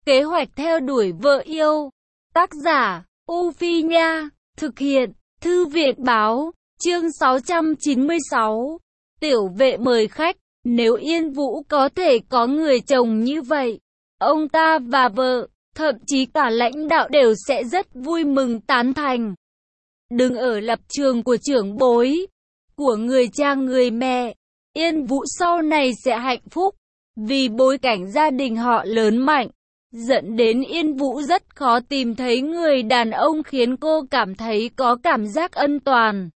Kế hoạch theo đuổi vợ yêu. Tác giả, U Phi Nha. Thực hiện, Thư viện Báo. Chương 696. Tiểu vệ mời khách. Nếu Yên Vũ có thể có người chồng như vậy, ông ta và vợ, thậm chí cả lãnh đạo đều sẽ rất vui mừng tán thành. Đừng ở lập trường của trưởng bối, của người cha người mẹ. Yên Vũ sau này sẽ hạnh phúc, vì bối cảnh gia đình họ lớn mạnh, dẫn đến Yên Vũ rất khó tìm thấy người đàn ông khiến cô cảm thấy có cảm giác an toàn,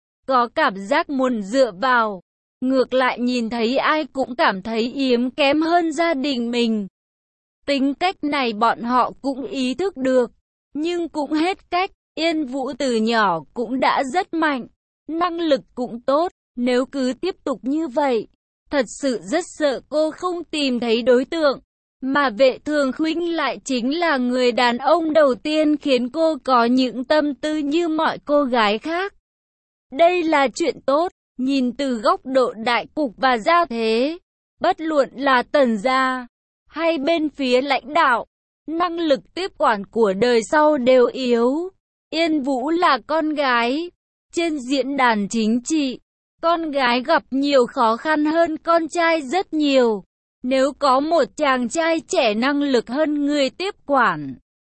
có cảm giác muốn dựa vào. Ngược lại nhìn thấy ai cũng cảm thấy yếm kém hơn gia đình mình. Tính cách này bọn họ cũng ý thức được, nhưng cũng hết cách. Yên Vũ từ nhỏ cũng đã rất mạnh, năng lực cũng tốt. Nếu cứ tiếp tục như vậy, thật sự rất sợ cô không tìm thấy đối tượng. Mà Vệ Thường Khuynh lại chính là người đàn ông đầu tiên khiến cô có những tâm tư như mọi cô gái khác. Đây là chuyện tốt, nhìn từ góc độ đại cục và gia thế. Bất luận là Tần gia, hay bên phía lãnh đạo, năng lực tiếp quản của đời sau đều yếu. Yên Vũ là con gái. Trên diễn đàn chính trị, con gái gặp nhiều khó khăn hơn con trai rất nhiều. Nếu có một chàng trai trẻ năng lực hơn người tiếp quản,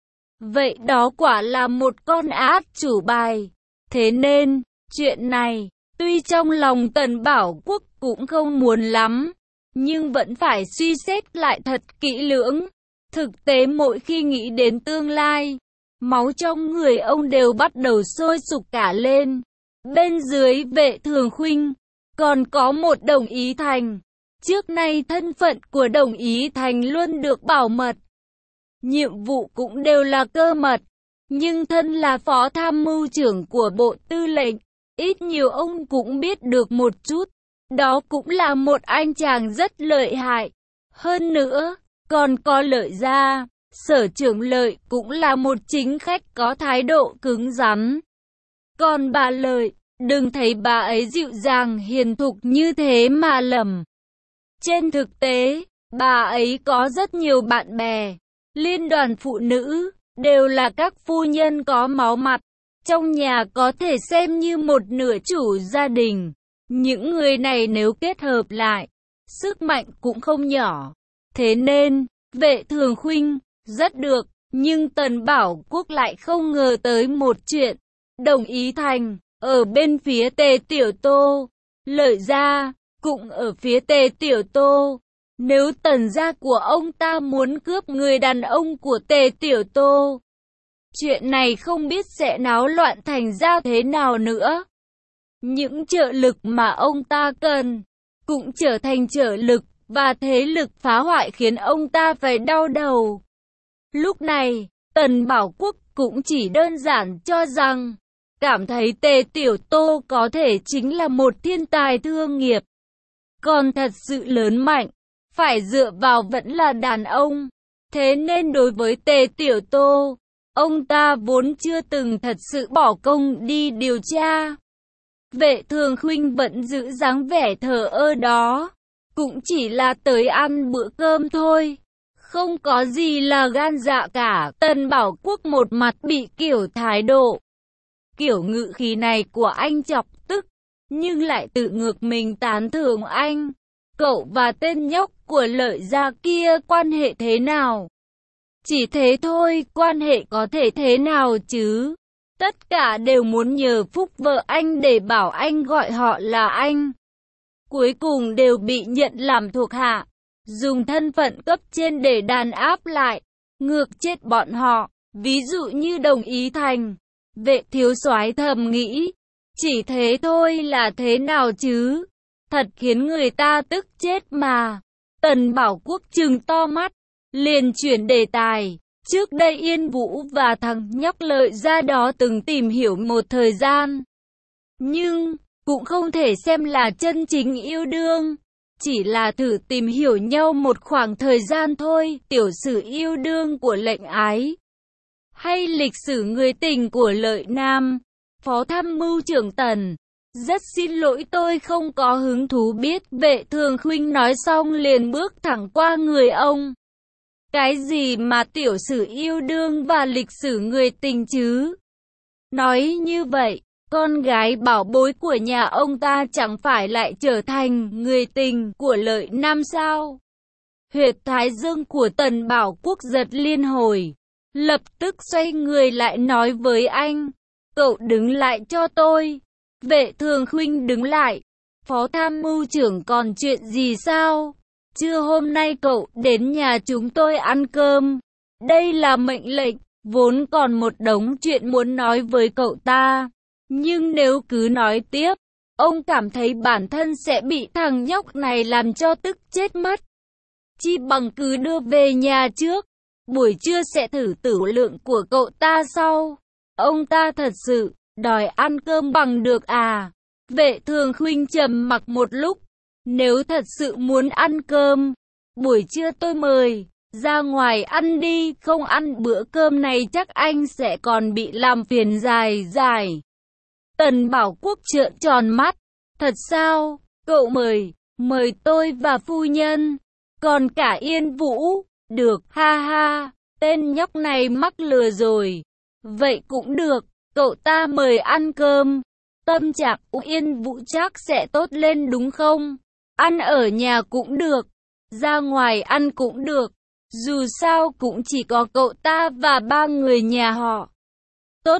vậy đó quả là một con át chủ bài. Thế nên, chuyện này, tuy trong lòng Tần Bảo Quốc cũng không muốn lắm, nhưng vẫn phải suy xét lại thật kỹ lưỡng. Thực tế mỗi khi nghĩ đến tương lai, máu trong người ông đều bắt đầu sôi sục cả lên. Bên dưới Vệ Thường Khuynh, còn có một Đồng Ý Thành. Trước nay thân phận của Đồng Ý Thành luôn được bảo mật, nhiệm vụ cũng đều là cơ mật. Nhưng thân là phó tham mưu trưởng của Bộ Tư lệnh, ít nhiều ông cũng biết được một chút. Đó cũng là một anh chàng rất lợi hại. Hơn nữa, còn có Lợi gia, Sở trưởng Lợi cũng là một chính khách có thái độ cứng rắn. Còn bà Lợi, đừng thấy bà ấy dịu dàng hiền thục như thế mà lầm. Trên thực tế, bà ấy có rất nhiều bạn bè, liên đoàn phụ nữ, đều là các phu nhân có máu mặt. Trong nhà có thể xem như một nửa chủ gia đình. Những người này nếu kết hợp lại, sức mạnh cũng không nhỏ. Thế nên, Vệ Thường Khuynh, rất được, nhưng Tần Bảo Quốc lại không ngờ tới một chuyện. Đồng Ý Thành, ở bên phía Tề Tiểu Tô, Lợi gia, cũng ở phía Tề Tiểu Tô. Nếu Tần gia của ông ta muốn cướp người đàn ông của Tề Tiểu Tô, chuyện này không biết sẽ náo loạn thành ra thế nào nữa. Những trợ lực mà ông ta cần, cũng trở thành trợ lực, và thế lực phá hoại khiến ông ta phải đau đầu. Lúc này, Tần Bảo Quốc cũng chỉ đơn giản cho rằng, cảm thấy Tề Tiểu Tô có thể chính là một thiên tài thương nghiệp. Còn thật sự lớn mạnh, phải dựa vào vẫn là đàn ông. Thế nên đối với Tề Tiểu Tô, ông ta vốn chưa từng thật sự bỏ công đi điều tra. Vệ Thường Khuynh vẫn giữ dáng vẻ thờ ơ đó, cũng chỉ là tới ăn bữa cơm thôi, không có gì là gan dạ cả. Tần Bảo Quốc một mặt bị kiểu thái độ, kiểu ngữ khí này của anh chọc tức, nhưng lại tự ngược mình tán thưởng anh. Cậu và tên nhóc của Lợi gia kia quan hệ thế nào? Chỉ thế thôi, quan hệ có thể thế nào chứ? Tất cả đều muốn nhờ phúc vợ anh để bảo anh gọi họ là anh. Cuối cùng đều bị nhận làm thuộc hạ, dùng thân phận cấp trên để đàn áp lại, ngược chết bọn họ. Ví dụ như Đồng Ý Thành. Vệ thiếu soái thầm nghĩ, chỉ thế thôi là thế nào chứ? Thật khiến người ta tức chết mà. Tần Bảo Quốc trừng to mắt, liền chuyển đề tài. Trước đây Yên Vũ và thằng nhóc Lợi gia đó từng tìm hiểu một thời gian, nhưng cũng không thể xem là chân chính yêu đương, chỉ là thử tìm hiểu nhau một khoảng thời gian thôi. Tiểu sử yêu đương của Lệnh Ái, hay lịch sử người tình của Lợi Nam. Phó tham mưu trưởng Tần, rất xin lỗi tôi không có hứng thú biết. Vệ Thường Khuynh nói xong liền bước thẳng qua người ông. Cái gì mà tiểu sử yêu đương và lịch sử người tình chứ? Nói như vậy, con gái bảo bối của nhà ông ta chẳng phải lại trở thành người tình của Lợi Nam sao? Huyệt thái dương của Tần Bảo Quốc giật liên hồi, lập tức xoay người lại nói với anh, cậu đứng lại cho tôi. Vệ Thường Khuynh đứng lại. Phó tham mưu trưởng còn chuyện gì sao? Trưa hôm nay cậu đến nhà chúng tôi ăn cơm. Đây là mệnh lệnh, vốn còn một đống chuyện muốn nói với cậu ta. Nhưng nếu cứ nói tiếp, ông cảm thấy bản thân sẽ bị thằng nhóc này làm cho tức chết mất. Chi bằng cứ đưa về nhà trước, buổi trưa sẽ thử tử lượng của cậu ta sau. Ông ta thật sự đòi ăn cơm bằng được à? Vệ Thường Khuynh trầm mặc một lúc. Nếu thật sự muốn ăn cơm, buổi trưa tôi mời, ra ngoài ăn đi, không ăn bữa cơm này chắc anh sẽ còn bị làm phiền dài dài. Tần Bảo Quốc trợn tròn mắt, thật sao, cậu mời tôi và phu nhân, còn cả Yên Vũ, được, ha ha, tên nhóc này mắc lừa rồi. Vậy cũng được, cậu ta mời ăn cơm, tâm trạng Yên Vũ chắc sẽ tốt lên đúng không? Ăn ở nhà cũng được, ra ngoài ăn cũng được, dù sao cũng chỉ có cậu ta và 3 người nhà họ. Tốt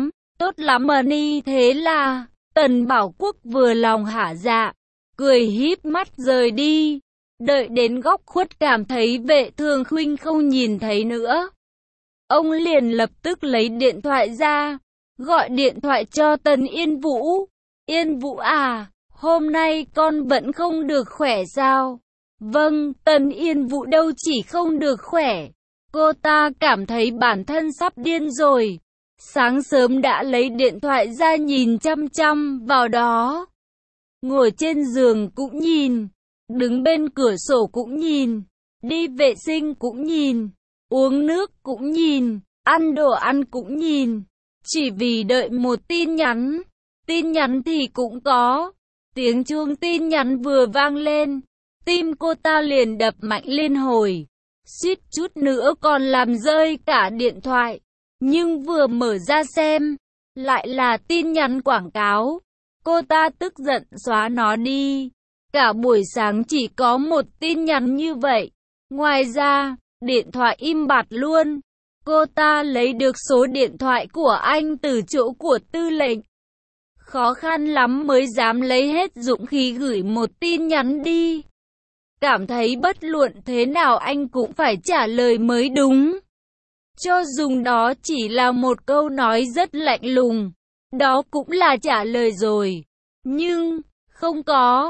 lắm mà ni. Thế là, Tần Bảo Quốc vừa lòng hả dạ, cười híp mắt rời đi. Đợi đến góc khuất cảm thấy Vệ Thường Khuynh không nhìn thấy nữa, ông liền lập tức lấy điện thoại ra, gọi điện thoại cho Tần Yên Vũ. Yên Vũ à, hôm nay con vẫn không được khỏe sao? Vâng, Tần Yên Vũ đâu chỉ không được khỏe, cô ta cảm thấy bản thân sắp điên rồi. Sáng sớm đã lấy điện thoại ra nhìn chăm chăm vào đó. Ngồi trên giường cũng nhìn, đứng bên cửa sổ cũng nhìn, đi vệ sinh cũng nhìn, uống nước cũng nhìn, ăn đồ ăn cũng nhìn. Chỉ vì đợi một tin nhắn. Tin nhắn thì cũng có. Tiếng chuông tin nhắn vừa vang lên, tim cô ta liền đập mạnh liên hồi, suýt chút nữa còn làm rơi cả điện thoại. Nhưng vừa mở ra xem, lại là tin nhắn quảng cáo. Cô ta tức giận xóa nó đi. Cả buổi sáng chỉ có một tin nhắn như vậy. Ngoài ra, điện thoại im bặt luôn. Cô ta lấy được số điện thoại của anh từ chỗ của tư lệnh. Khó khăn lắm mới dám lấy hết dũng khí gửi một tin nhắn đi. Cảm thấy bất luận thế nào anh cũng phải trả lời mới đúng. Cho dùng đó chỉ là một câu nói rất lạnh lùng, đó cũng là trả lời rồi. Nhưng, không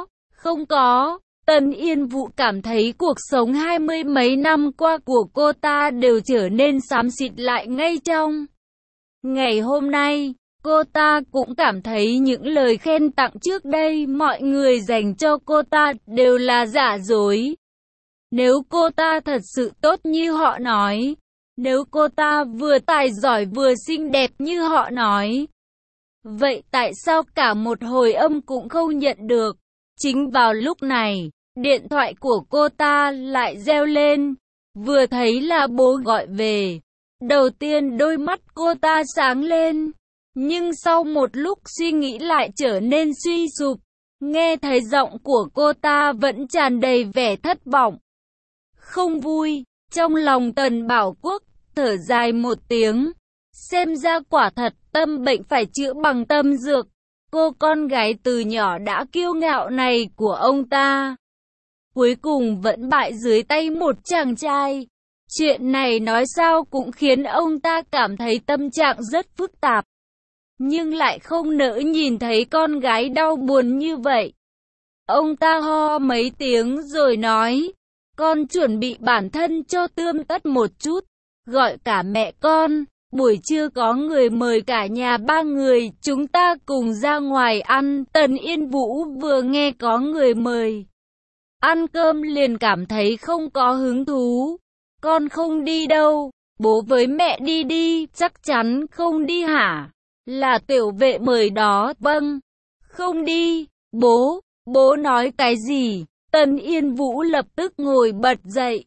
có. Tần Yên Vũ cảm thấy cuộc sống 20 mấy năm qua của cô ta đều trở nên xám xịt lại ngay trong ngày hôm nay. Cô ta cũng cảm thấy những lời khen tặng trước đây mọi người dành cho cô ta đều là giả dối. Nếu cô ta thật sự tốt như họ nói, nếu cô ta vừa tài giỏi vừa xinh đẹp như họ nói, vậy tại sao cả một hồi âm cũng không nhận được? Chính vào lúc này, điện thoại của cô ta lại reo lên, vừa thấy là bố gọi về. Đầu tiên đôi mắt cô ta sáng lên, nhưng sau một lúc suy nghĩ lại trở nên suy sụp. Nghe thấy giọng của cô ta vẫn tràn đầy vẻ thất vọng, không vui. Trong lòng Tần Bảo Quốc thở dài một tiếng, xem ra quả thật tâm bệnh phải chữa bằng tâm dược. Cô con gái từ nhỏ đã kiêu ngạo này của ông ta, cuối cùng vẫn bại dưới tay một chàng trai. Chuyện này nói sao cũng khiến ông ta cảm thấy tâm trạng rất phức tạp, nhưng lại không nỡ nhìn thấy con gái đau buồn như vậy. Ông ta ho mấy tiếng rồi nói, con chuẩn bị bản thân cho tươm tất một chút, gọi cả mẹ con, buổi trưa có người mời cả nhà 3 người, chúng ta cùng ra ngoài ăn. Tần Yên Vũ vừa nghe có người mời ăn cơm liền cảm thấy không có hứng thú. Con không đi đâu, bố với mẹ đi đi. Chắc chắn không đi hả? Là tiểu vệ mời đó. Vâng, không đi. Bố nói cái gì? Tần Yên Vũ lập tức ngồi bật dậy.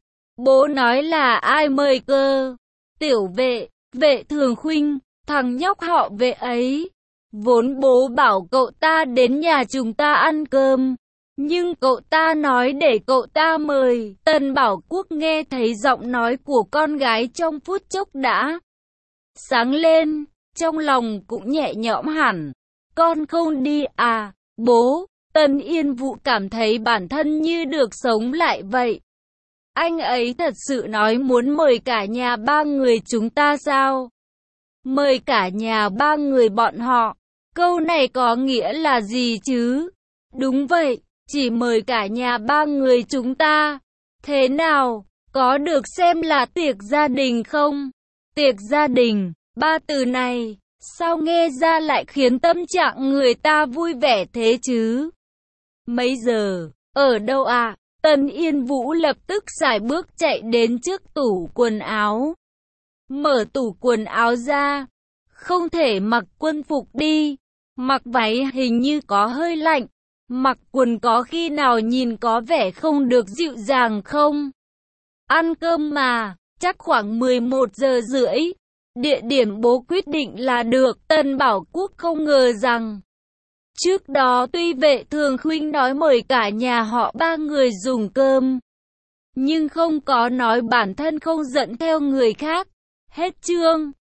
Bố nói là ai mời cơ? Tiểu Vệ, Vệ Thường Khuynh, thằng nhóc họ Vệ ấy. Vốn bố bảo cậu ta đến nhà chúng ta ăn cơm, nhưng cậu ta nói để cậu ta mời. Tân Bảo Quốc nghe thấy giọng nói của con gái trong phút chốc đã sáng lên, trong lòng cũng nhẹ nhõm hẳn. Con không đi à, bố? Tân Yên Vũ cảm thấy bản thân như được sống lại vậy. Anh ấy thật sự nói muốn mời cả nhà ba người chúng ta sao? Mời cả nhà ba người bọn họ. Câu này có nghĩa là gì chứ? Đúng vậy, chỉ mời cả nhà ba người chúng ta. Thế nào, có được xem là tiệc gia đình không? Tiệc gia đình, ba từ này, sao nghe ra lại khiến tâm trạng người ta vui vẻ thế chứ? Mấy giờ, ở đâu à? Tân Yên Vũ lập tức sải bước chạy đến trước tủ quần áo. Mở tủ quần áo ra. Không thể mặc quân phục đi. Mặc váy hình như có hơi lạnh. Mặc quần có khi nào nhìn có vẻ không được dịu dàng không? Ăn cơm mà, chắc khoảng 11 giờ rưỡi. Địa điểm bố quyết định là được. Tân Bảo Quốc không ngờ rằng trước đó tuy Vệ Thường Khuynh nói mời cả nhà họ ba người dùng cơm, nhưng không có nói bản thân không dẫn theo người khác. Hết chương.